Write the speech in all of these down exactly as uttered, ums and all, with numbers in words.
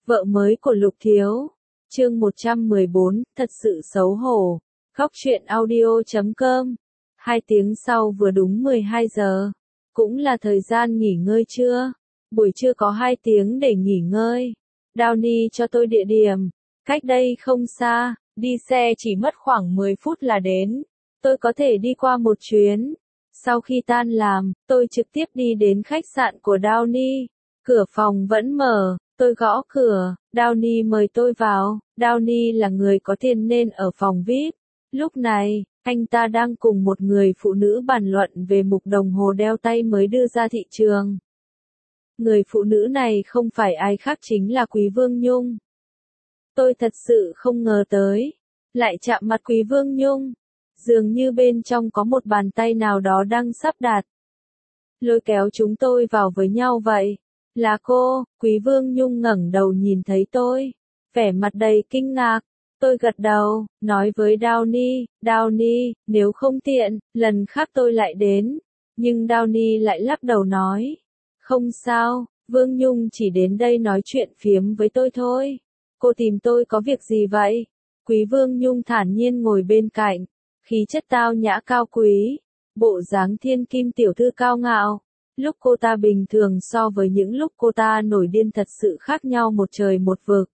Vợ mới của Lục Thiếu. Chương một trăm mười bốn, thật sự xấu hổ. Góc truyện audio chấm com. Hai tiếng sau vừa đúng mười hai giờ. Cũng là thời gian nghỉ ngơi trưa. Buổi trưa có hai tiếng để nghỉ ngơi. Downey cho tôi địa điểm. Cách đây không xa, đi xe chỉ mất khoảng mười phút là đến. Tôi có thể đi qua một chuyến. Sau khi tan làm, tôi trực tiếp đi đến khách sạn của Downey. Cửa phòng vẫn mở. Tôi gõ cửa, Downey mời tôi vào. Downey là người có tiền nên ở phòng vi ai pi. Lúc này, anh ta đang cùng một người phụ nữ bàn luận về mục đồng hồ đeo tay mới đưa ra thị trường. Người phụ nữ này không phải ai khác chính là Quý Vương Nhung. Tôi thật sự không ngờ tới. Lại chạm mặt Quý Vương Nhung. Dường như bên trong có một bàn tay nào đó đang sắp đặt. Lôi kéo chúng tôi vào với nhau vậy. Là cô. Quý Vương Nhung ngẩng đầu nhìn thấy tôi. Vẻ mặt đầy kinh ngạc. Tôi gật đầu, nói với Downey, Downey, nếu không tiện, lần khác tôi lại đến. Nhưng Downey lại lắc đầu nói. Không sao, Vương Nhung chỉ đến đây nói chuyện phiếm với tôi thôi. Cô tìm tôi có việc gì vậy? Quý Vương Nhung thản nhiên ngồi bên cạnh. Khí chất tao nhã cao quý. Bộ dáng thiên kim tiểu thư cao ngạo. Lúc cô ta bình thường so với những lúc cô ta nổi điên thật sự khác nhau một trời một vực.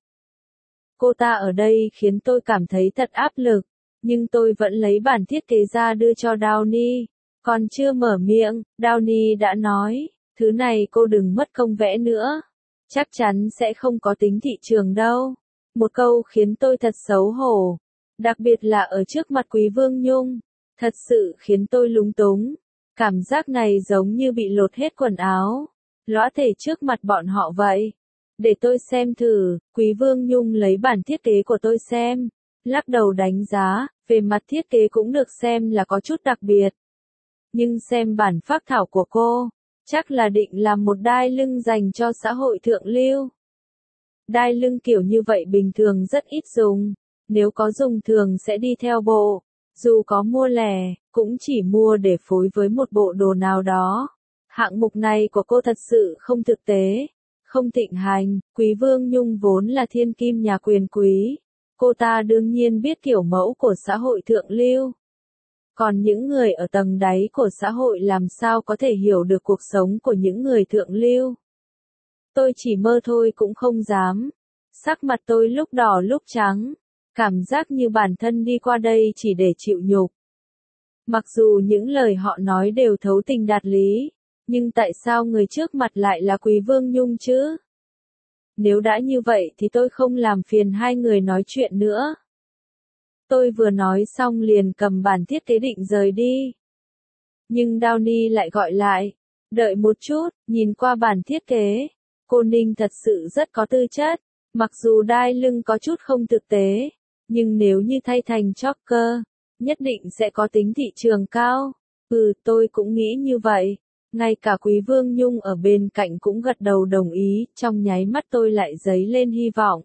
Cô ta ở đây khiến tôi cảm thấy thật áp lực, nhưng tôi vẫn lấy bản thiết kế ra đưa cho Downey. Còn chưa mở miệng, Downey đã nói, thứ này cô đừng mất công vẽ nữa. Chắc chắn sẽ không có tính thị trường đâu. Một câu khiến tôi thật xấu hổ, đặc biệt là ở trước mặt Quý Vương Nhung. Thật sự khiến tôi lúng túng. Cảm giác này giống như bị lột hết quần áo, lõa thể trước mặt bọn họ vậy. Để tôi xem thử. Quý Vương Nhung lấy bản thiết kế của tôi xem, lắc đầu đánh giá, về mặt thiết kế cũng được xem là có chút đặc biệt. Nhưng xem bản phác thảo của cô, chắc là định làm một đai lưng dành cho xã hội thượng lưu. Đai lưng kiểu như vậy bình thường rất ít dùng, nếu có dùng thường sẽ đi theo bộ. Dù có mua lẻ, cũng chỉ mua để phối với một bộ đồ nào đó. Hạng mục này của cô thật sự không thực tế, không thịnh hành. Quý Vương Nhung vốn là thiên kim nhà quyền quý. Cô ta đương nhiên biết kiểu mẫu của xã hội thượng lưu. Còn những người ở tầng đáy của xã hội làm sao có thể hiểu được cuộc sống của những người thượng lưu. Tôi chỉ mơ thôi cũng không dám. Sắc mặt tôi lúc đỏ lúc trắng. Cảm giác như bản thân đi qua đây chỉ để chịu nhục. Mặc dù những lời họ nói đều thấu tình đạt lý, nhưng tại sao người trước mặt lại là Quý Vương Nhung chứ? Nếu đã như vậy thì tôi không làm phiền hai người nói chuyện nữa. Tôi vừa nói xong liền cầm bản thiết kế định rời đi. Nhưng Downey lại gọi lại. Đợi một chút, nhìn qua bản thiết kế. Cô Ninh thật sự rất có tư chất. Mặc dù đai lưng có chút không thực tế. Nhưng nếu như thay thành choker, nhất định sẽ có tính thị trường cao. Ừ, tôi cũng nghĩ như vậy. Ngay cả Quý Vương Nhung ở bên cạnh cũng gật đầu đồng ý, trong nháy mắt tôi lại dấy lên hy vọng.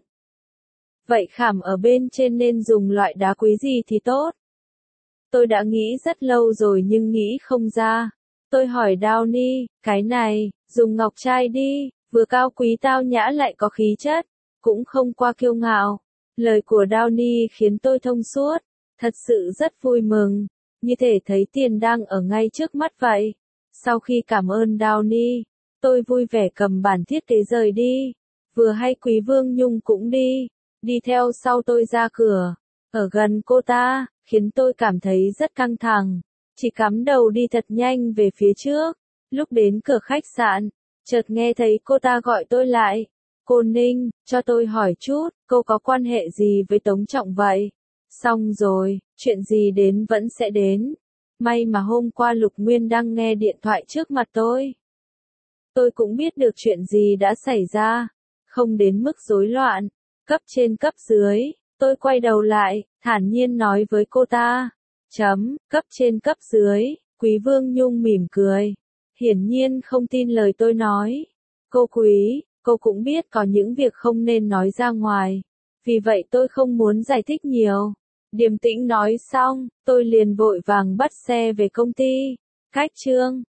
Vậy khảm ở bên trên nên dùng loại đá quý gì thì tốt? Tôi đã nghĩ rất lâu rồi nhưng nghĩ không ra. Tôi hỏi Downey, cái này, dùng ngọc trai đi, vừa cao quý tao nhã lại có khí chất, cũng không qua kiêu ngạo. Lời của Downey khiến tôi thông suốt, thật sự rất vui mừng, như thể thấy tiền đang ở ngay trước mắt vậy. Sau khi cảm ơn Downey, tôi vui vẻ cầm bản thiết kế rời đi, vừa hay Quý Vương Nhung cũng đi, đi theo sau tôi ra cửa, ở gần cô ta, khiến tôi cảm thấy rất căng thẳng, chỉ cắm đầu đi thật nhanh về phía trước. Lúc đến cửa khách sạn, chợt nghe thấy cô ta gọi tôi lại. Cô Ninh, cho tôi hỏi chút, cô có quan hệ gì với Tống Trọng vậy? Xong rồi, chuyện gì đến vẫn sẽ đến. May mà hôm qua Lục Nguyên đang nghe điện thoại trước mặt tôi. Tôi cũng biết được chuyện gì đã xảy ra, không đến mức rối loạn, cấp trên cấp dưới. Tôi quay đầu lại, thản nhiên nói với cô ta. Chấm, cấp trên cấp dưới. Quý Vương Nhung mỉm cười. Hiển nhiên không tin lời tôi nói. Cô Quý, cô cũng biết có những việc không nên nói ra ngoài. Vì vậy tôi không muốn giải thích nhiều. Điềm tĩnh nói xong, tôi liền vội vàng bắt xe về công ty. Cách Trương.